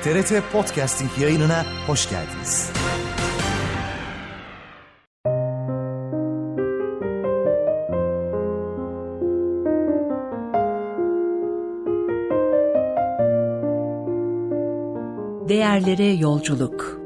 TRT Podcasting yayınına hoş geldiniz. Değerlere yolculuk.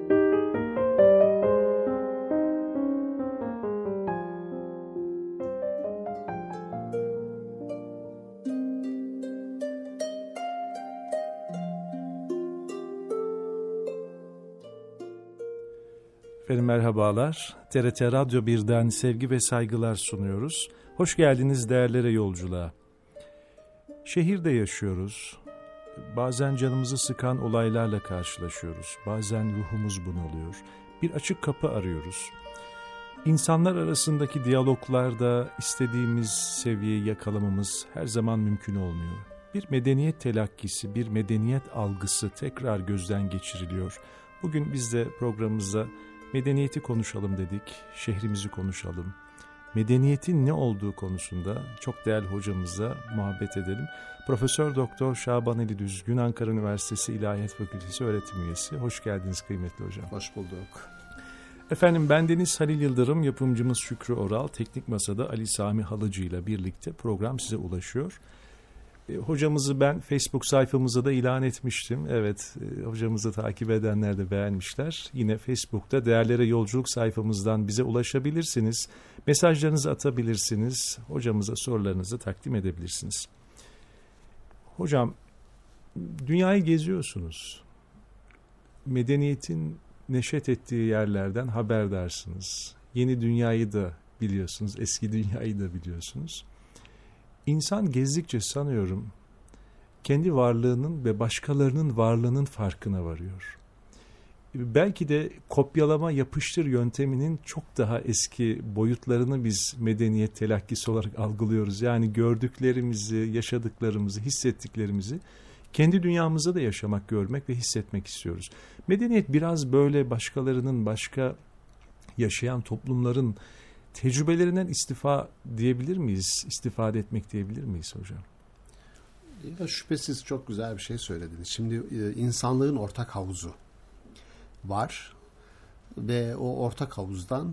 Efendim merhabalar. TRT Radyo 1'den sevgi ve saygılar sunuyoruz. Hoş geldiniz değerlere yolculuğa. Şehirde yaşıyoruz. Bazen canımızı sıkan olaylarla karşılaşıyoruz. Bazen ruhumuz bunalıyor. Bir açık kapı arıyoruz. İnsanlar arasındaki diyaloglarda istediğimiz seviyeyi yakalamamız her zaman mümkün olmuyor. Bir medeniyet telakkisi, bir medeniyet algısı tekrar gözden geçiriliyor. Bugün biz de programımızda medeniyeti konuşalım dedik, şehrimizi konuşalım. Medeniyetin ne olduğu konusunda çok değerli hocamızla muhabbet edelim. Profesör Doktor Şaban Ali Düzgün, Ankara Üniversitesi İlahiyat Fakültesi öğretim üyesi. Hoş geldiniz kıymetli hocam. Hoş bulduk. Efendim bendeniz Halil Yıldırım, yapımcımız Şükrü Oral, teknik masada Ali Sami Halıcı ile birlikte program size ulaşıyor. Hocamızı ben Facebook sayfamıza da ilan etmiştim. Evet, hocamızı takip edenler de beğenmişler. Yine Facebook'ta Değerlere Yolculuk sayfamızdan bize ulaşabilirsiniz. Mesajlarınızı atabilirsiniz. Hocamıza sorularınızı takdim edebilirsiniz. Hocam, dünyayı geziyorsunuz. Medeniyetin neşet ettiği yerlerden haberdarsınız. Yeni dünyayı da biliyorsunuz, eski dünyayı da biliyorsunuz. İnsan gezdikçe sanıyorum kendi varlığının ve başkalarının varlığının farkına varıyor. Belki de kopyalama yapıştır yönteminin çok daha eski boyutlarını biz medeniyet telakkisi olarak algılıyoruz. Yani gördüklerimizi, yaşadıklarımızı, hissettiklerimizi kendi dünyamızda da yaşamak, görmek ve hissetmek istiyoruz. Medeniyet biraz böyle başkalarının, başka yaşayan toplumların tecrübelerinden diyebilir miyiz? İstifade etmek diyebilir miyiz hocam? Ya şüphesiz çok güzel bir şey söylediniz. Şimdi insanlığın ortak havuzu var ve o ortak havuzdan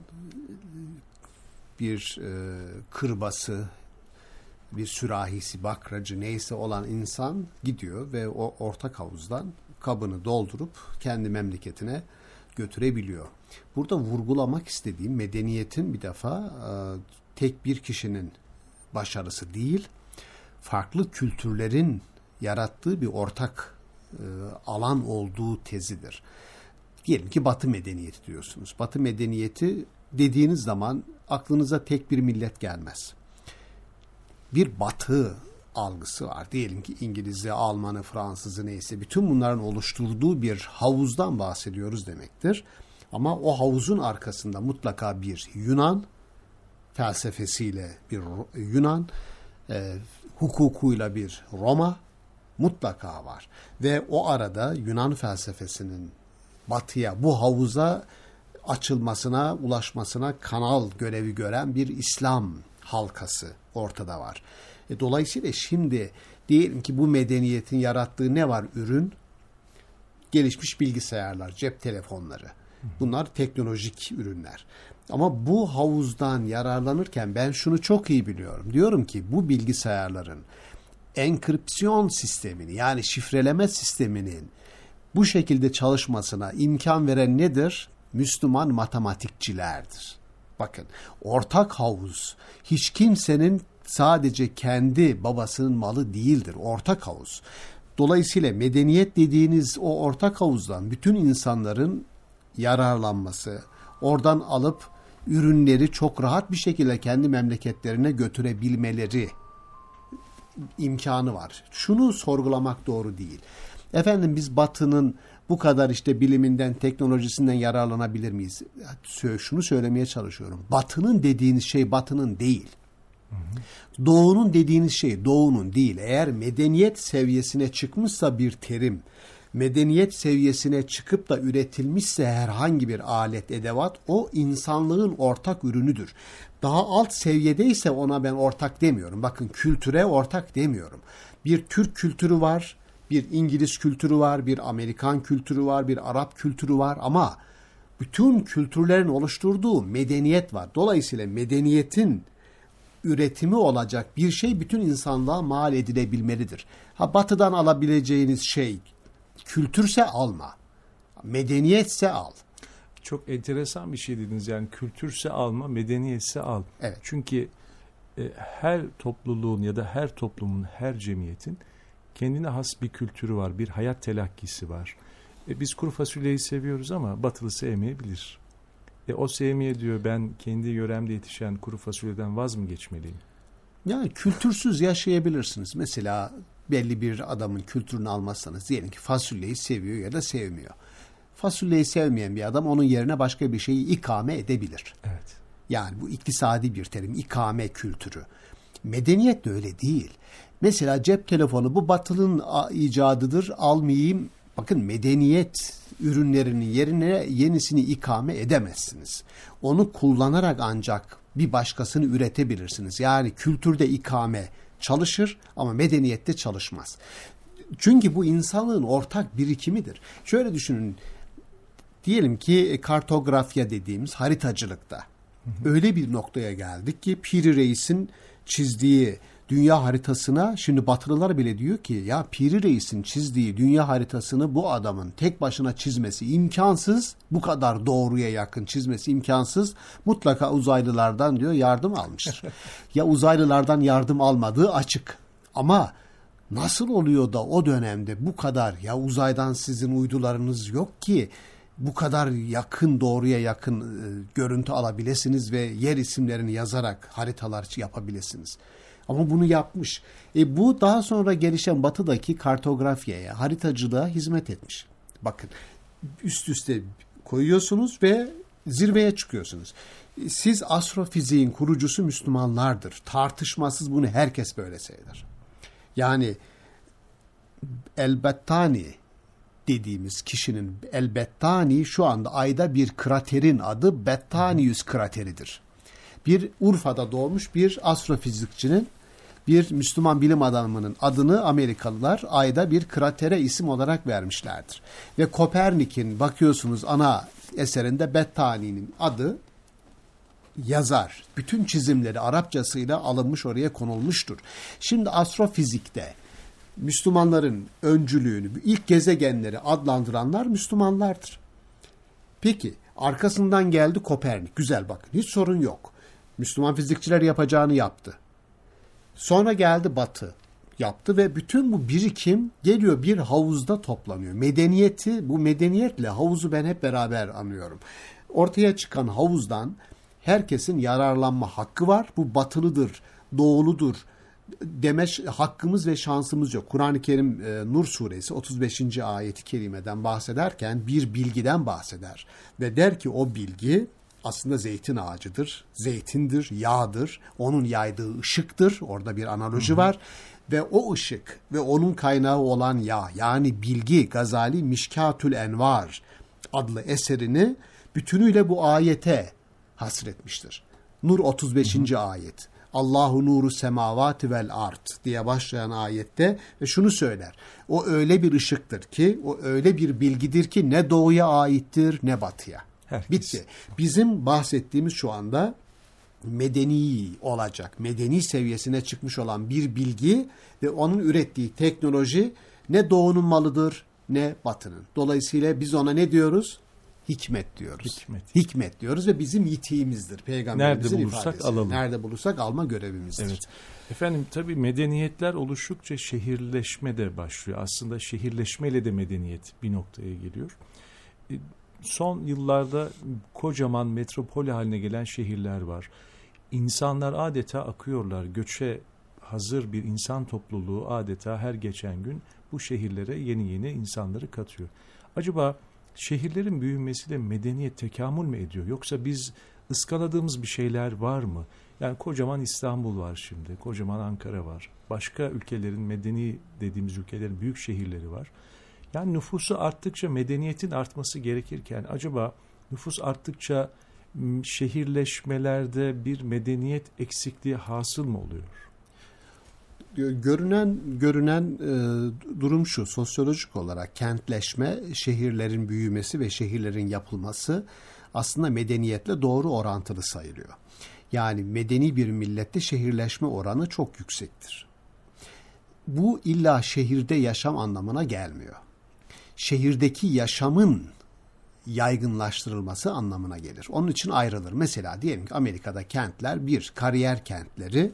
bir kırbası, bir sürahisi, bakracı neyse olan insan gidiyor ve o ortak havuzdan kabını doldurup kendi memleketine götürebiliyor. Burada vurgulamak istediğim medeniyetin bir defa tek bir kişinin başarısı değil, farklı kültürlerin yarattığı bir ortak alan olduğu tezidir. Diyelim ki Batı medeniyeti diyorsunuz. Batı medeniyeti dediğiniz zaman aklınıza tek bir millet gelmez. Bir Batı algısı var. Diyelim ki İngiliz'i, Alman'ı, Fransız'ı neyse bütün bunların oluşturduğu bir havuzdan bahsediyoruz demektir. Ama o havuzun arkasında mutlaka bir Yunan felsefesiyle bir Yunan, hukukuyla bir Roma mutlaka var. Ve o arada Yunan felsefesinin batıya, bu havuza açılmasına, ulaşmasına kanal görevi gören bir İslam halkası ortada var. Dolayısıyla şimdi diyelim ki bu medeniyetin yarattığı ne var ürün? Gelişmiş bilgisayarlar, cep telefonları. Bunlar teknolojik ürünler. Ama bu havuzdan yararlanırken ben şunu çok iyi biliyorum. Diyorum ki bu bilgisayarların enkripsiyon sistemini, yani şifreleme sisteminin bu şekilde çalışmasına imkan veren nedir? Müslüman matematikçilerdir. Bakın, ortak havuz hiç kimsenin sadece kendi babasının malı değildir. Ortak havuz. Dolayısıyla medeniyet dediğiniz o ortak havuzdan bütün insanların yararlanması, oradan alıp ürünleri çok rahat bir şekilde kendi memleketlerine götürebilmeleri imkanı var. Şunu sorgulamak doğru değil. Efendim biz Batı'nın bu kadar işte biliminden, teknolojisinden yararlanabilir miyiz? Şunu söylemeye çalışıyorum. Batı'nın dediğiniz şey Batı'nın değil. Doğu'nun dediğiniz şey Doğu'nun değil. Eğer medeniyet seviyesine çıkmışsa bir terim, medeniyet seviyesine çıkıp da üretilmişse herhangi bir alet, edevat, o insanlığın ortak ürünüdür. Daha alt seviyedeyse ona ben ortak demiyorum. Bakın, kültüre ortak demiyorum. Bir Türk kültürü var, Bir İngiliz kültürü var, bir Amerikan kültürü var, bir Arap kültürü var ama bütün kültürlerin oluşturduğu medeniyet var. Dolayısıyla medeniyetin üretimi olacak bir şey bütün insanlığa mal edilebilmelidir. Batı'dan alabileceğiniz şey kültürse alma, medeniyetse al. Çok enteresan bir şey dediniz, yani kültürse alma, medeniyetse al. Evet. Çünkü her topluluğun ya da her toplumun, her cemiyetin kendine has bir kültürü var, bir hayat telakkisi var. Biz kuru fasulyeyi seviyoruz ama Batılı sevmeyebilir. O sevmeye diyor, ben kendi yöremde yetişen kuru fasulyeden vaz mı geçmeliyim? Yani kültürsüz yaşayabilirsiniz. Mesela belli bir adamın kültürünü almazsanız, diyelim ki fasulyeyi seviyor ya da sevmiyor. Fasulyeyi sevmeyen bir adam onun yerine başka bir şeyi ikame edebilir. Evet. Yani bu iktisadi bir terim, ikame kültürü. Medeniyet de öyle değil. Mesela cep telefonu, bu Batılı'nın icadıdır, almayayım. Bakın, medeniyet ürünlerinin yerine yenisini ikame edemezsiniz. Onu kullanarak ancak bir başkasını üretebilirsiniz. Yani kültürde ikame çalışır ama medeniyette çalışmaz. Çünkü bu insanlığın ortak birikimidir. Şöyle düşünün, diyelim ki kartografya dediğimiz haritacılıkta öyle bir noktaya geldik ki Piri Reis'in çizdiği dünya haritasına, şimdi Batılılar bile diyor ki ya Piri Reis'in çizdiği dünya haritasını bu adamın tek başına çizmesi imkansız, bu kadar doğruya yakın çizmesi imkansız, mutlaka uzaylılardan diyor yardım almıştır. Ya uzaylılardan yardım almadığı açık ama nasıl oluyor da o dönemde bu kadar, ya uzaydan sizin uydularınız yok ki bu kadar yakın, doğruya yakın görüntü alabilirsiniz ve yer isimlerini yazarak haritalar yapabilirsiniz. Ama bunu yapmış. Bu daha sonra gelişen Batı'daki kartografyaya, haritacılığa hizmet etmiş. Bakın, üst üste koyuyorsunuz ve zirveye çıkıyorsunuz. Siz astrofiziğin kurucusu Müslümanlardır. Tartışmasız bunu herkes böyle sayılır. Yani El-Bettani dediğimiz kişinin, El-Bettani şu anda ayda bir kraterin adı Bettanius krateridir. Bir Urfa'da doğmuş bir astrofizikçinin, bir Müslüman bilim adamının adını Amerikalılar ayda bir kratere isim olarak vermişlerdir. Ve Kopernik'in bakıyorsunuz ana eserinde Bettani'nin adı yazar. Bütün çizimleri Arapçasıyla alınmış, oraya konulmuştur. Şimdi astrofizikte Müslümanların öncülüğünü, ilk gezegenleri adlandıranlar Müslümanlardır. Peki arkasından geldi Kopernik. Güzel, bakın, hiç sorun yok. Müslüman fizikçiler yapacağını yaptı. Sonra geldi Batı yaptı ve bütün bu birikim geliyor bir havuzda toplanıyor. Medeniyeti, bu medeniyetle havuzu ben hep beraber anlıyorum. Ortaya çıkan havuzdan herkesin yararlanma hakkı var. Bu batılıdır, doğuludur deme hakkımız ve şansımız yok. Kur'an-ı Kerim Nur suresi 35. ayeti kerimeden bahsederken bir bilgiden bahseder ve der ki o bilgi aslında zeytin ağacıdır, zeytindir, yağdır, onun yaydığı ışıktır. Orada bir analoji var ve o ışık ve onun kaynağı olan yağ, yani bilgi, Gazali Mişkatül Envar adlı eserini bütünüyle bu ayete hasretmiştir. Nur 35. ayet. Allahu nuru semavati vel ard diye başlayan ayette ve şunu söyler. O öyle bir ışıktır ki, o öyle bir bilgidir ki ne doğuya aittir ne batıya. Herkes. Bitti. Bizim bahsettiğimiz şu anda medeni olacak, medeni seviyesine çıkmış olan bir bilgi ve onun ürettiği teknoloji ne doğunun malıdır ne batının. Dolayısıyla biz ona ne diyoruz? Hikmet diyoruz. Hikmet diyoruz ve bizim yitiğimizdir. Peygamberimizin nerede bulursak ifadesi. alalım. Nerede bulursak alma görevimizdir. Evet. Efendim, tabii medeniyetler oluştukça şehirleşme de başlıyor. Aslında şehirleşmeyle de medeniyet bir noktaya geliyor. Son yıllarda kocaman metropol haline gelen şehirler var. İnsanlar adeta akıyorlar. Göçe hazır bir insan topluluğu adeta her geçen gün bu şehirlere yeni yeni insanları katıyor. Acaba şehirlerin büyümesiyle medeniyet tekamül mü ediyor? Yoksa biz ıskaladığımız bir şeyler var mı? Yani kocaman İstanbul var şimdi, kocaman Ankara var. Başka ülkelerin, medeni dediğimiz ülkelerin büyük şehirleri var. Yani nüfusu arttıkça medeniyetin artması gerekirken acaba nüfus arttıkça şehirleşmelerde bir medeniyet eksikliği hasıl mı oluyor? Görünen durum şu: sosyolojik olarak kentleşme, şehirlerin büyümesi ve şehirlerin yapılması aslında medeniyetle doğru orantılı sayılıyor. Yani medeni bir millette şehirleşme oranı çok yüksektir. Bu illa şehirde yaşam anlamına gelmiyor. Şehirdeki yaşamın yaygınlaştırılması anlamına gelir. Onun için ayrılır. Mesela diyelim ki Amerika'da kentler 1. Kariyer kentleri,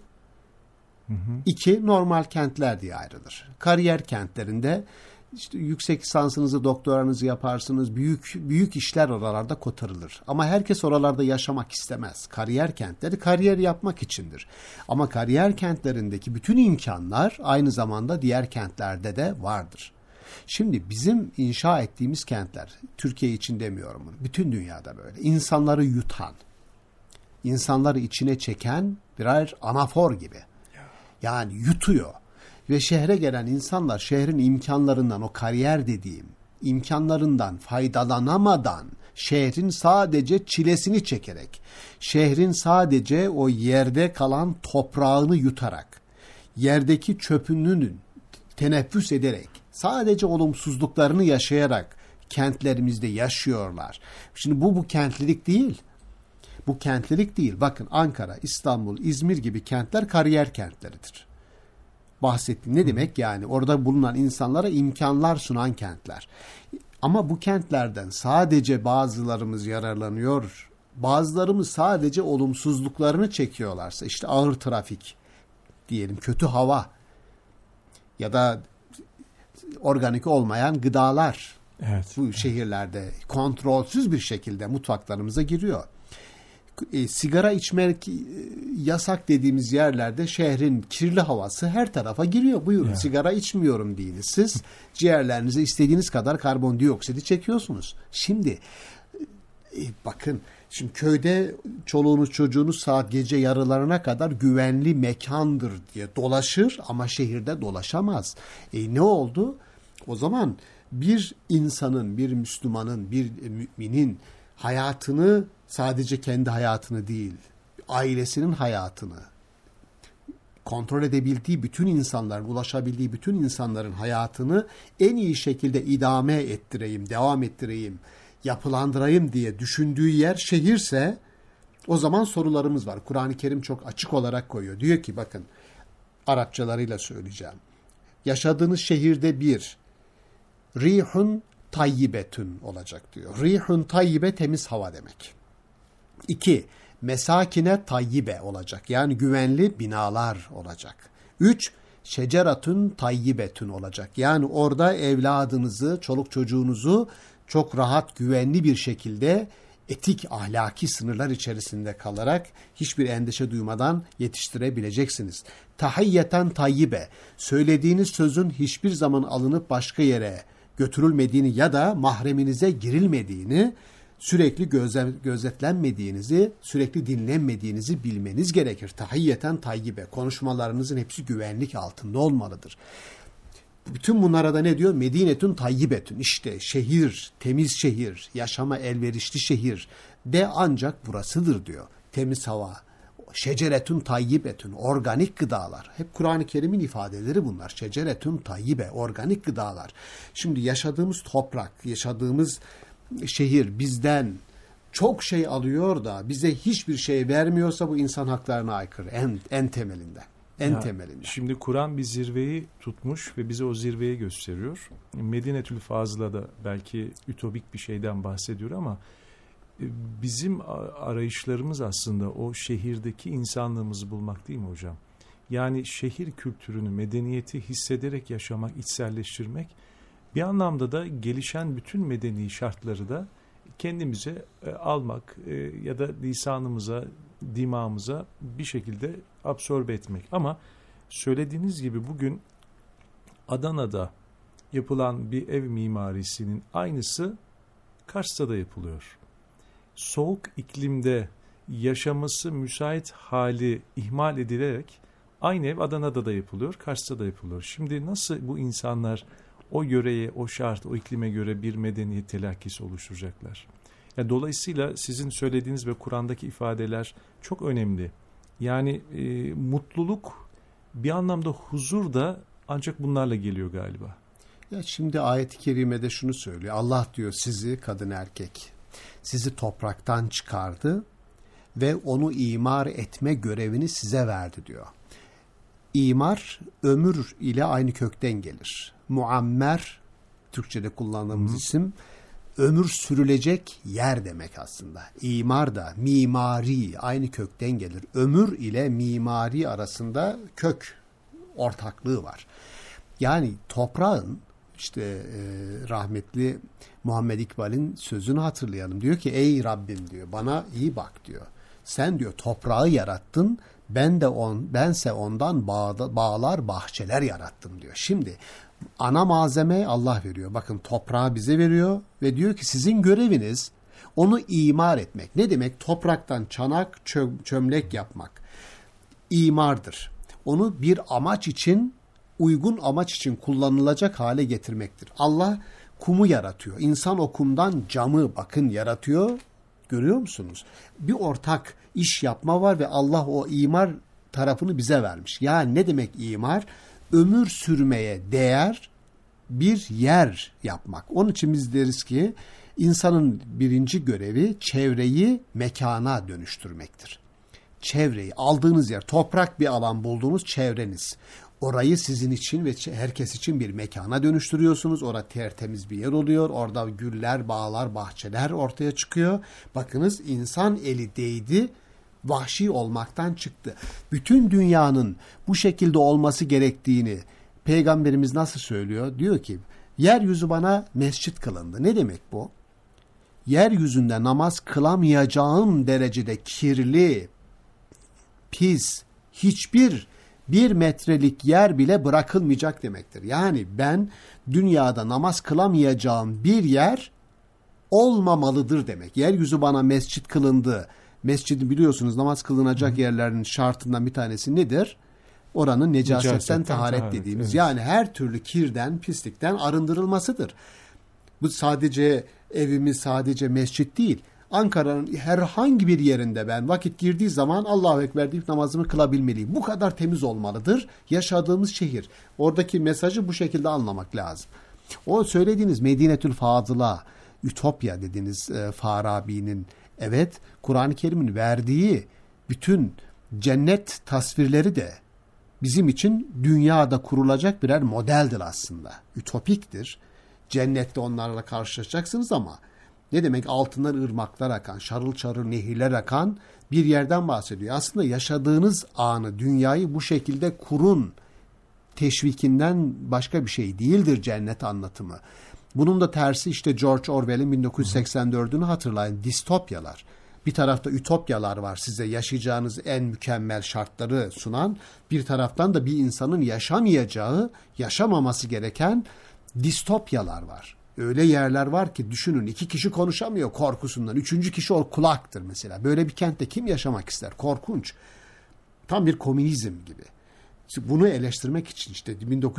2. Normal kentler diye ayrılır. Kariyer kentlerinde işte yüksek lisansınızı, doktoranızı yaparsınız. Büyük işler oralarda kotarılır. Ama herkes oralarda yaşamak istemez. Kariyer kentleri kariyer yapmak içindir. Ama kariyer kentlerindeki bütün imkanlar aynı zamanda diğer kentlerde de vardır. Şimdi bizim inşa ettiğimiz kentler, Türkiye için demiyorum bunu, bütün dünyada böyle. İnsanları yutan, insanları içine çeken birer anafor gibi. Yani yutuyor. Ve şehre gelen insanlar şehrin imkanlarından, o kariyer dediğim imkanlarından faydalanamadan, şehrin sadece çilesini çekerek, şehrin sadece o yerde kalan toprağını yutarak, yerdeki çöpünün teneffüs ederek, sadece olumsuzluklarını yaşayarak kentlerimizde yaşıyorlar. Şimdi bu kentlilik değil. Bu kentlilik değil. Bakın Ankara, İstanbul, İzmir gibi kentler kariyer kentleridir. Bahsettiğim ne demek? Yani orada bulunan insanlara imkanlar sunan kentler. Ama bu kentlerden sadece bazılarımız yararlanıyor, bazılarımız sadece olumsuzluklarını çekiyorlarsa, işte ağır trafik diyelim, kötü hava ya da organik olmayan gıdalar, evet, bu şehirlerde kontrolsüz bir şekilde mutfaklarımıza giriyor. Sigara içmek yasak dediğimiz yerlerde şehrin kirli havası her tarafa giriyor. Buyurun, evet. Sigara içmiyorum deyiniz. Siz ciğerlerinize istediğiniz kadar karbondioksiti çekiyorsunuz. Şimdi bakın, şimdi köyde çoluğunuz çocuğunuz saat gece yarılarına kadar güvenli mekandır diye dolaşır ama şehirde dolaşamaz. Ne oldu? O zaman bir insanın, bir Müslümanın, bir müminin hayatını, sadece kendi hayatını değil, ailesinin hayatını, kontrol edebildiği bütün insanların, ulaşabildiği bütün insanların hayatını en iyi şekilde idame ettireyim, devam ettireyim, yapılandırayım diye düşündüğü yer şehirse, o zaman sorularımız var. Kur'an-ı Kerim çok açık olarak koyuyor. Diyor ki bakın, Arapçalarıyla söyleyeceğim. Yaşadığınız şehirde bir, rihun tayyibetün olacak diyor. Rihun tayyibe, temiz hava demek. 2. Mesakine tayyibe olacak. Yani güvenli binalar olacak. 3. Şeceratun tayyibetün olacak. Yani orada evladınızı, çoluk çocuğunuzu çok rahat, güvenli bir şekilde etik, ahlaki sınırlar içerisinde kalarak hiçbir endişe duymadan yetiştirebileceksiniz. Tahiyyeten tayyibe. Söylediğiniz sözün hiçbir zaman alınıp başka yere götürülmediğini ya da mahreminize girilmediğini, sürekli gözetlenmediğinizi, sürekli dinlenmediğinizi bilmeniz gerekir. Tahiyyeten tayyibe. Konuşmalarınızın hepsi güvenlik altında olmalıdır. Bütün bunlara da ne diyor? Medinetun tayyibetun. İşte şehir, temiz şehir, yaşama elverişli şehir de ancak burasıdır diyor. Temiz hava, şeceretun tayyibetun, organik gıdalar. Hep Kur'an-ı Kerim'in ifadeleri bunlar. Şeceretun tayyibe, organik gıdalar. Şimdi yaşadığımız toprak, yaşadığımız şehir bizden çok şey alıyor da bize hiçbir şey vermiyorsa bu insan haklarına aykırı en temelinden. Temelinden. Şimdi Kur'an bir zirveyi tutmuş ve bize o zirveyi gösteriyor. Medinetül Fazıla'da belki ütopik bir şeyden bahsediyor ama bizim arayışlarımız aslında o şehirdeki insanlığımızı bulmak, değil mi hocam? Yani şehir kültürünü, medeniyeti hissederek yaşamak, içselleştirmek, bir anlamda da gelişen bütün medeni şartları da kendimize almak ya da lisanımıza, dimağımıza bir şekilde absorbe etmek. Ama söylediğiniz gibi bugün Adana'da yapılan bir ev mimarisinin aynısı Kars'ta da yapılıyor. Soğuk iklimde yaşaması müsait hali ihmal edilerek aynı ev Adana'da da yapılıyor, Kars'ta da yapılıyor. Şimdi nasıl bu insanlar o yöreye, o şart, o iklime göre bir medeniyet telakkisi oluşturacaklar? Yani dolayısıyla sizin söylediğiniz ve Kur'an'daki ifadeler çok önemli. Yani mutluluk Bir anlamda huzur da ancak bunlarla geliyor galiba. Ya şimdi ayet-i kerimede şunu söylüyor. Allah diyor sizi, kadın erkek, sizi topraktan çıkardı ve onu imar etme görevini size verdi diyor. İmar ömür ile aynı kökten gelir. Muammer, Türkçe'de kullandığımız isim, ömür sürülecek yer demek aslında. İmar da mimari aynı kökten gelir. Ömür ile mimari arasında kök ortaklığı var. Yani toprağın işte rahmetli Muhammed İkbal'in sözünü hatırlayalım. Diyor ki ey Rabbim diyor bana iyi bak diyor. Sen diyor toprağı yarattın. Bense ondan bağlar, bahçeler yarattım diyor. Şimdi ana malzeme Allah veriyor. Bakın toprağı bize veriyor ve diyor ki sizin göreviniz onu imar etmek. Ne demek? Topraktan çanak, çömlek yapmak. İmardır. Onu bir amaç için, uygun amaç için kullanılacak hale getirmektir. Allah kumu yaratıyor. İnsan o kumdan camı bakın yaratıyor. Görüyor musunuz? Bir ortak iş yapma var ve Allah o imar tarafını bize vermiş. Yani ne demek imar? Ömür sürmeye değer bir yer yapmak. Onun için biz deriz ki insanın birinci görevi çevreyi mekana dönüştürmektir. Çevreyi, aldığınız yer, toprak bir alan bulduğunuz çevreniz. Orayı sizin için ve herkes için bir mekana dönüştürüyorsunuz. Orada tertemiz bir yer oluyor. Orada güller, bağlar, bahçeler ortaya çıkıyor. Bakınız insan eli değdi, vahşi olmaktan çıktı. Bütün dünyanın bu şekilde olması gerektiğini Peygamberimiz nasıl söylüyor? Diyor ki yeryüzü bana mescit kılındı. Ne demek bu? Yeryüzünde namaz kılamayacağım derecede kirli, pis, bir metrelik yer bile bırakılmayacak demektir. Yani ben dünyada namaz kılamayacağım bir yer olmamalıdır demek. Yeryüzü bana mescit kılındı. Mescidi biliyorsunuz namaz kılınacak yerlerin şartından bir tanesi nedir? Oranın necasetten taharet dediğimiz. Evet. Yani her türlü kirden, pislikten arındırılmasıdır. Bu sadece evimiz, sadece mescit değil. Ankara'nın herhangi bir yerinde ben vakit girdiği zaman Allahu Ekber deyip namazımı kılabilmeliyim. Bu kadar temiz olmalıdır yaşadığımız şehir. Oradaki mesajı bu şekilde anlamak lazım. O söylediğiniz Medinetül Fazıla, Ütopya dediğiniz Farabi'nin, evet, Kur'an-ı Kerim'in verdiği bütün cennet tasvirleri de bizim için dünyada kurulacak birer modeldir aslında. Ütopiktir. Cennette onlarla karşılaşacaksınız ama ne demek? Altından ırmaklar akan, şarıl şarıl nehirler akan bir yerden bahsediyor. Aslında yaşadığınız anı, dünyayı bu şekilde kurun teşvikinden başka bir şey değildir cennet anlatımı. Bunun da tersi işte George Orwell'in 1984'ünü hatırlayın. Distopyalar. Bir tarafta ütopyalar var size yaşayacağınız en mükemmel şartları sunan. Bir taraftan da bir insanın yaşamayacağı, yaşamaması gereken distopyalar var. Öyle yerler var ki düşünün 2 kişi konuşamıyor korkusundan. 3. kişi o kulaktır mesela. Böyle bir kentte kim yaşamak ister? Korkunç. Tam bir komünizm gibi. Bunu eleştirmek için işte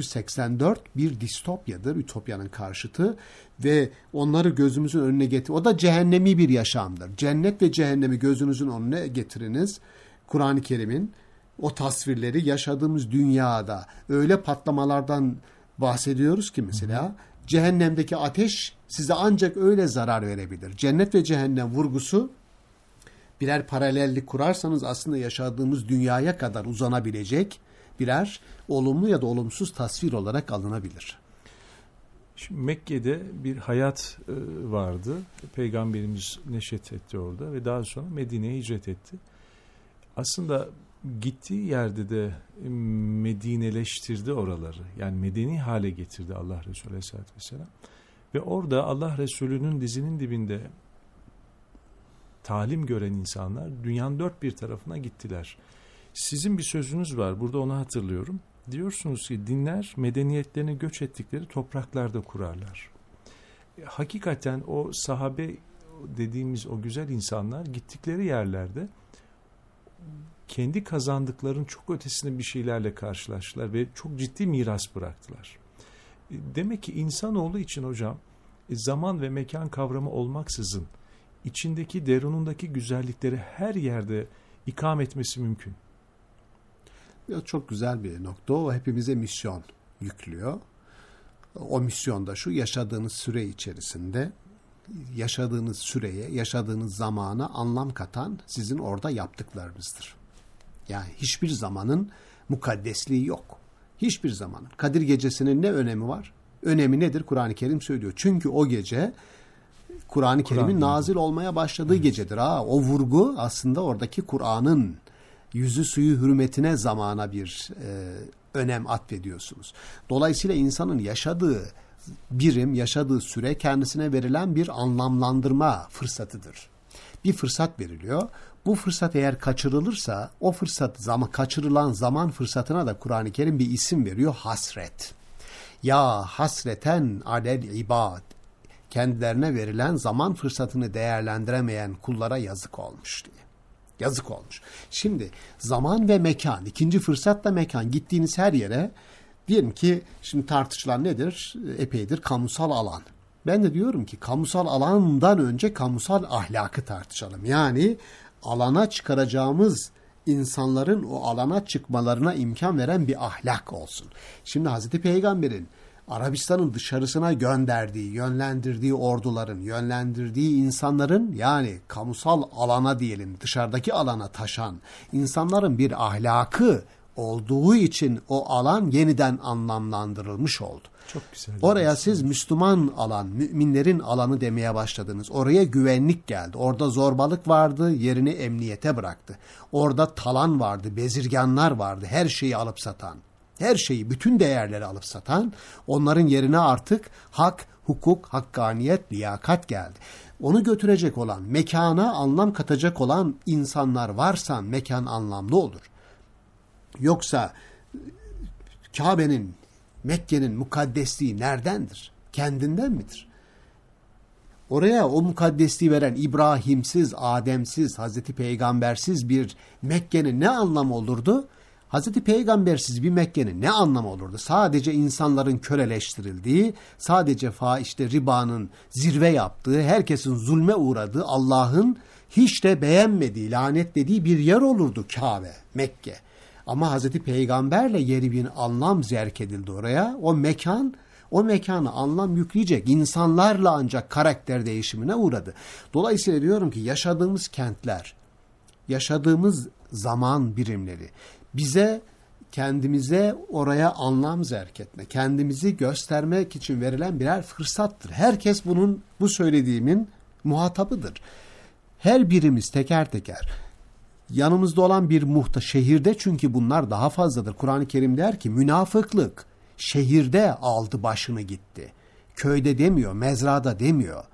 1984 bir distopyadır, ütopyanın karşıtı ve onları gözümüzün önüne getir. O da cehennemi bir yaşamdır. Cennet ve cehennemi gözünüzün önüne getiriniz. Kur'an-ı Kerim'in o tasvirleri yaşadığımız dünyada öyle patlamalardan bahsediyoruz ki mesela cehennemdeki ateş size ancak öyle zarar verebilir. Cennet ve cehennem vurgusu birer paralellik kurarsanız aslında yaşadığımız dünyaya kadar uzanabilecek birer olumlu ya da olumsuz tasvir olarak alınabilir. Şimdi Mekke'de bir hayat vardı. Peygamberimiz neşet etti orada ve daha sonra Medine'ye hicret etti. Aslında gittiği yerde de Medineleştirdi oraları. Yani medeni hale getirdi Allah Resulü Aleyhisselatü Vesselam. Ve orada Allah Resulü'nün dizinin dibinde talim gören insanlar dünyanın dört bir tarafına gittiler. Sizin bir sözünüz var. Burada onu hatırlıyorum. Diyorsunuz ki dinler medeniyetlerini göç ettikleri topraklarda kurarlar. Hakikaten o sahabe dediğimiz o güzel insanlar gittikleri yerlerde kendi kazandıklarının çok ötesinde bir şeylerle karşılaştılar ve çok ciddi miras bıraktılar. Demek ki insanoğlu için hocam zaman ve mekan kavramı olmaksızın içindeki derunundaki güzellikleri her yerde ikame etmesi mümkün. Çok güzel bir nokta. O hepimize misyon yüklüyor. O misyon da şu: yaşadığınız süre içerisinde, yaşadığınız süreye, yaşadığınız zamana anlam katan sizin orada yaptıklarınızdır. Yani hiçbir zamanın mukaddesliği yok. Hiçbir zamanın. Kadir Gecesi'nin ne önemi var? Önemi nedir? Kur'an-ı Kerim söylüyor. Çünkü o gece Kur'an-ı Kerim'in nazil olmaya başladığı gecedir. O vurgu aslında oradaki Kur'an'ın yüzü suyu hürmetine, zamana bir önem atfediyorsunuz. Dolayısıyla insanın yaşadığı birim, yaşadığı süre kendisine verilen bir anlamlandırma fırsatıdır. Bir fırsat veriliyor. Bu fırsat eğer kaçırılırsa o fırsat, kaçırılan zaman fırsatına da Kur'an-ı Kerim bir isim veriyor: hasret. Ya hasreten alel ibad. Kendilerine verilen zaman fırsatını değerlendiremeyen kullara yazık olmuş diye. Yazık olmuş. Şimdi zaman ve mekan, ikinci fırsat da mekan. Gittiğiniz her yere, diyelim ki şimdi tartışılan nedir? Epeydir kamusal alan. Ben de diyorum ki kamusal alandan önce kamusal ahlakı tartışalım. Yani alana çıkaracağımız insanların o alana çıkmalarına imkan veren bir ahlak olsun. Şimdi Hazreti Peygamber'in Arabistan'ın dışarısına gönderdiği, yönlendirdiği orduların, yönlendirdiği insanların, yani kamusal alana diyelim, dışarıdaki alana taşan insanların bir ahlakı olduğu için o alan yeniden anlamlandırılmış oldu. Çok güzel. Oraya siz Müslüman alan, müminlerin alanı demeye başladınız. Oraya güvenlik geldi. Orada zorbalık vardı, yerini emniyete bıraktı. Orada talan vardı, bezirganlar vardı, her şeyi alıp satan. Her şeyi, bütün değerleri alıp satan, onların yerine artık hak, hukuk, hakkaniyet, liyakat geldi. Onu götürecek olan, mekana anlam katacak olan insanlar varsa mekan anlamlı olur. Yoksa Kabe'nin, Mekke'nin mukaddesliği neredendir? Kendinden midir? Oraya o mukaddesliği veren İbrahimsiz, Ademsiz, Hazreti Peygambersiz bir Mekke'nin ne anlamı olurdu? Hazreti Peygambersiz bir Mekke'nin ne anlamı olurdu? Sadece insanların köleleştirildiği, sadece fahişte ribanın zirve yaptığı, herkesin zulme uğradığı, Allah'ın hiç de beğenmediği, lanetlediği bir yer olurdu Kabe, Mekke. Ama Hazreti Peygamberle yeri bir anlam zerk edildi oraya. O mekana anlam yükleyecek insanlarla ancak karakter değişimine uğradı. Dolayısıyla diyorum ki yaşadığımız kentler, yaşadığımız zaman birimleri bize, kendimize oraya anlam zerk etme, kendimizi göstermek için verilen birer fırsattır. Herkes bu söylediğimin muhatabıdır. Her birimiz teker teker yanımızda olan bir şehirde, çünkü bunlar daha fazladır. Kur'an-ı Kerim der ki münafıklık şehirde aldı başını gitti. Köyde demiyor, mezrada demiyor.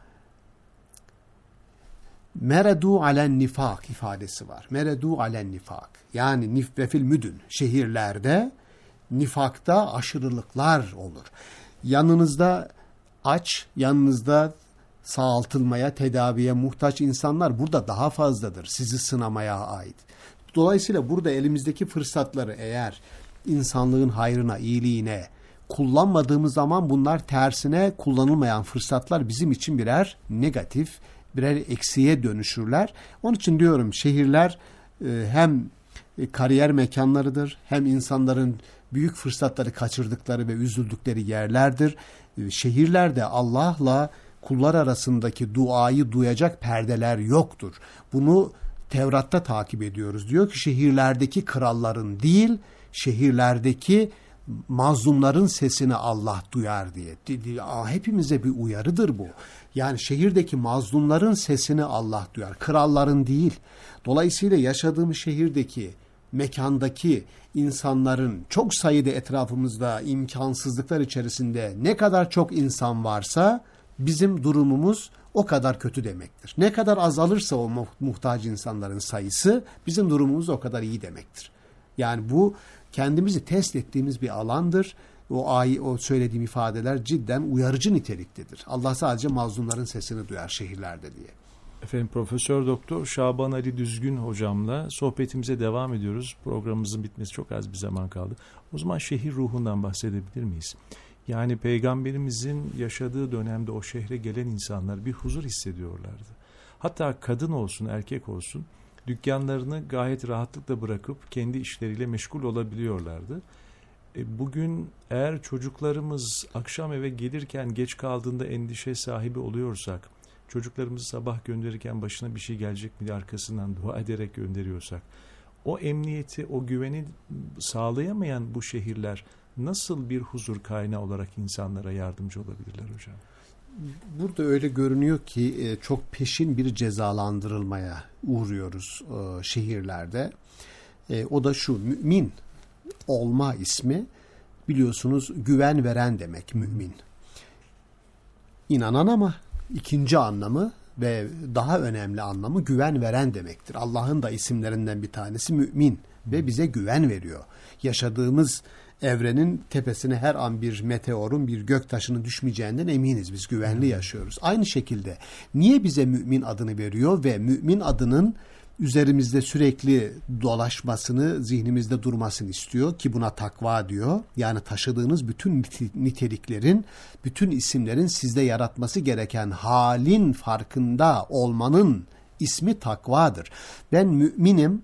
Meredu alen nifak ifadesi var. Meredu alen nifak. Yani nifvefil müdün. Şehirlerde nifakta aşırılıklar olur. Yanınızda aç, yanınızda sağaltılmaya, tedaviye muhtaç insanlar burada daha fazladır. Sizi sınamaya ait. Dolayısıyla burada elimizdeki fırsatları eğer insanlığın hayrına, iyiliğine kullanmadığımız zaman bunlar tersine kullanılmayan fırsatlar bizim için birer negatif, birer eksiye dönüşürler. Onun için diyorum şehirler hem kariyer mekanlarıdır, hem insanların büyük fırsatları kaçırdıkları ve üzüldükleri yerlerdir. Şehirlerde Allah'la kullar arasındaki duayı duyacak perdeler yoktur. Bunu Tevrat'ta takip ediyoruz. Diyor ki şehirlerdeki kralların değil, şehirlerdeki mazlumların sesini Allah duyar diye. Hepimize bir uyarıdır bu. Yani şehirdeki mazlumların sesini Allah duyar, kralların değil. Dolayısıyla yaşadığımız şehirdeki, mekandaki insanların çok sayıda etrafımızda imkansızlıklar içerisinde ne kadar çok insan varsa bizim durumumuz o kadar kötü demektir. Ne kadar azalırsa o muhtaç insanların sayısı bizim durumumuz o kadar iyi demektir. Yani bu kendimizi test ettiğimiz bir alandır. O söylediğim ifadeler cidden uyarıcı niteliktedir. Allah sadece mazlumların sesini duyar şehirlerde diye. Efendim Profesör Doktor Şaban Ali Düzgün hocamla sohbetimize devam ediyoruz. Programımızın bitmesi çok az bir zaman kaldı. O zaman şehir ruhundan bahsedebilir miyiz? Yani Peygamberimizin yaşadığı dönemde o şehre gelen insanlar bir huzur hissediyorlardı. Hatta kadın olsun, erkek olsun dükkanlarını gayet rahatlıkla bırakıp kendi işleriyle meşgul olabiliyorlardı. Bugün eğer çocuklarımız akşam eve gelirken geç kaldığında endişe sahibi oluyorsak, çocuklarımızı sabah gönderirken başına bir şey gelecek mi diye arkasından dua ederek gönderiyorsak, o emniyeti, o güveni sağlayamayan bu şehirler nasıl bir huzur kaynağı olarak insanlara yardımcı olabilirler hocam? Burada öyle görünüyor ki çok peşin bir cezalandırılmaya uğruyoruz şehirlerde. O da şu: mümin olma ismi, biliyorsunuz, güven veren demek mümin. İnanan ama ikinci anlamı ve daha önemli anlamı güven veren demektir. Allah'ın da isimlerinden bir tanesi mümin ve bize güven veriyor. Yaşadığımız evrenin tepesine her an bir meteorun, bir göktaşının düşmeyeceğinden eminiz. Biz güvenli yaşıyoruz. Aynı şekilde niye bize mümin adını veriyor ve mümin adının üzerimizde sürekli dolaşmasını, zihnimizde durmasını istiyor ki buna takva diyor. Yani taşıdığınız bütün niteliklerin, bütün isimlerin sizde yaratması gereken halin farkında olmanın ismi takvadır. Ben müminim,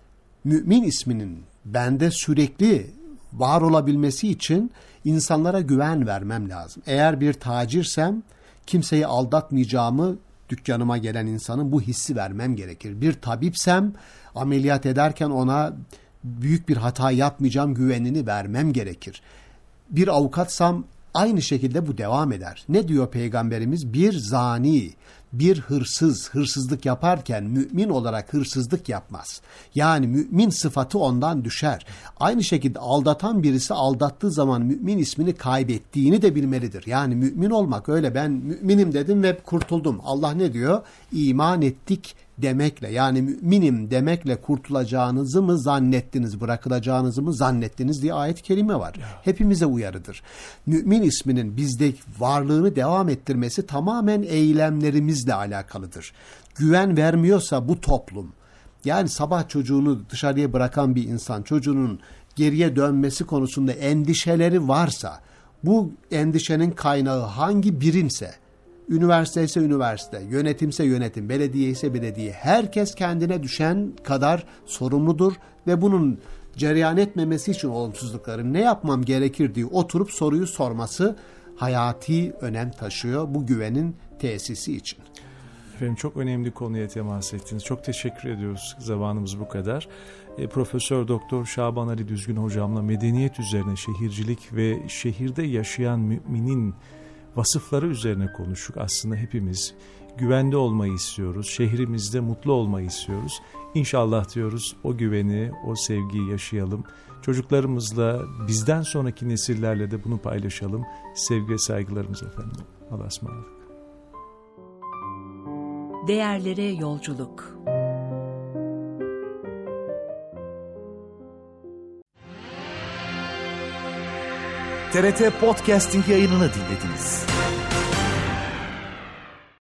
mümin isminin bende sürekli var olabilmesi için insanlara güven vermem lazım. Eğer bir tacirsem kimseyi aldatmayacağımı dükkanıma gelen insanın bu hissi vermem gerekir. Bir tabipsem ameliyat ederken ona büyük bir hata yapmayacağım güvenini vermem gerekir. Bir avukatsam aynı şekilde bu devam eder. Ne diyor Peygamberimiz? Bir zani, bir hırsız hırsızlık yaparken mümin olarak hırsızlık yapmaz. Yani mümin sıfatı ondan düşer. Aynı şekilde aldatan birisi aldattığı zaman mümin ismini kaybettiğini de bilmelidir. Yani mümin olmak öyle ben müminim dedim ve kurtuldum. Allah ne diyor? İman ettik demekle, yani müminim demekle kurtulacağınızı mı zannettiniz, bırakılacağınızı mı zannettiniz diye ayet-i kerime var. Hepimize uyarıdır. Mümin isminin bizde varlığını devam ettirmesi tamamen eylemlerimizle alakalıdır. Güven vermiyorsa bu toplum, yani sabah çocuğunu dışarıya bırakan bir insan, çocuğunun geriye dönmesi konusunda endişeleri varsa, bu endişenin kaynağı hangi birimse, üniversite ise üniversite, yönetimse yönetim, belediye ise belediye, herkes kendine düşen kadar sorumludur ve bunun cereyan etmemesi için olumsuzlukları ne yapmam gerekir diye oturup soruyu sorması hayati önem taşıyor bu güvenin tesisi için. Efendim, çok önemli konuya temas ettiniz. Çok teşekkür ediyoruz. Zamanımız bu kadar. Profesör Doktor Şaban Ali Düzgün hocamla medeniyet üzerine, şehircilik ve şehirde yaşayan müminin vasıfları üzerine konuştuk. Aslında hepimiz güvende olmayı istiyoruz. Şehrimizde mutlu olmayı istiyoruz. İnşallah diyoruz o güveni, o sevgiyi yaşayalım. Çocuklarımızla, bizden sonraki nesillerle de bunu paylaşalım. Sevgi ve saygılarımız efendim. Allah'a ısmarladık. Değerlere yolculuk. TRT Podcasting yayınını dinlediniz.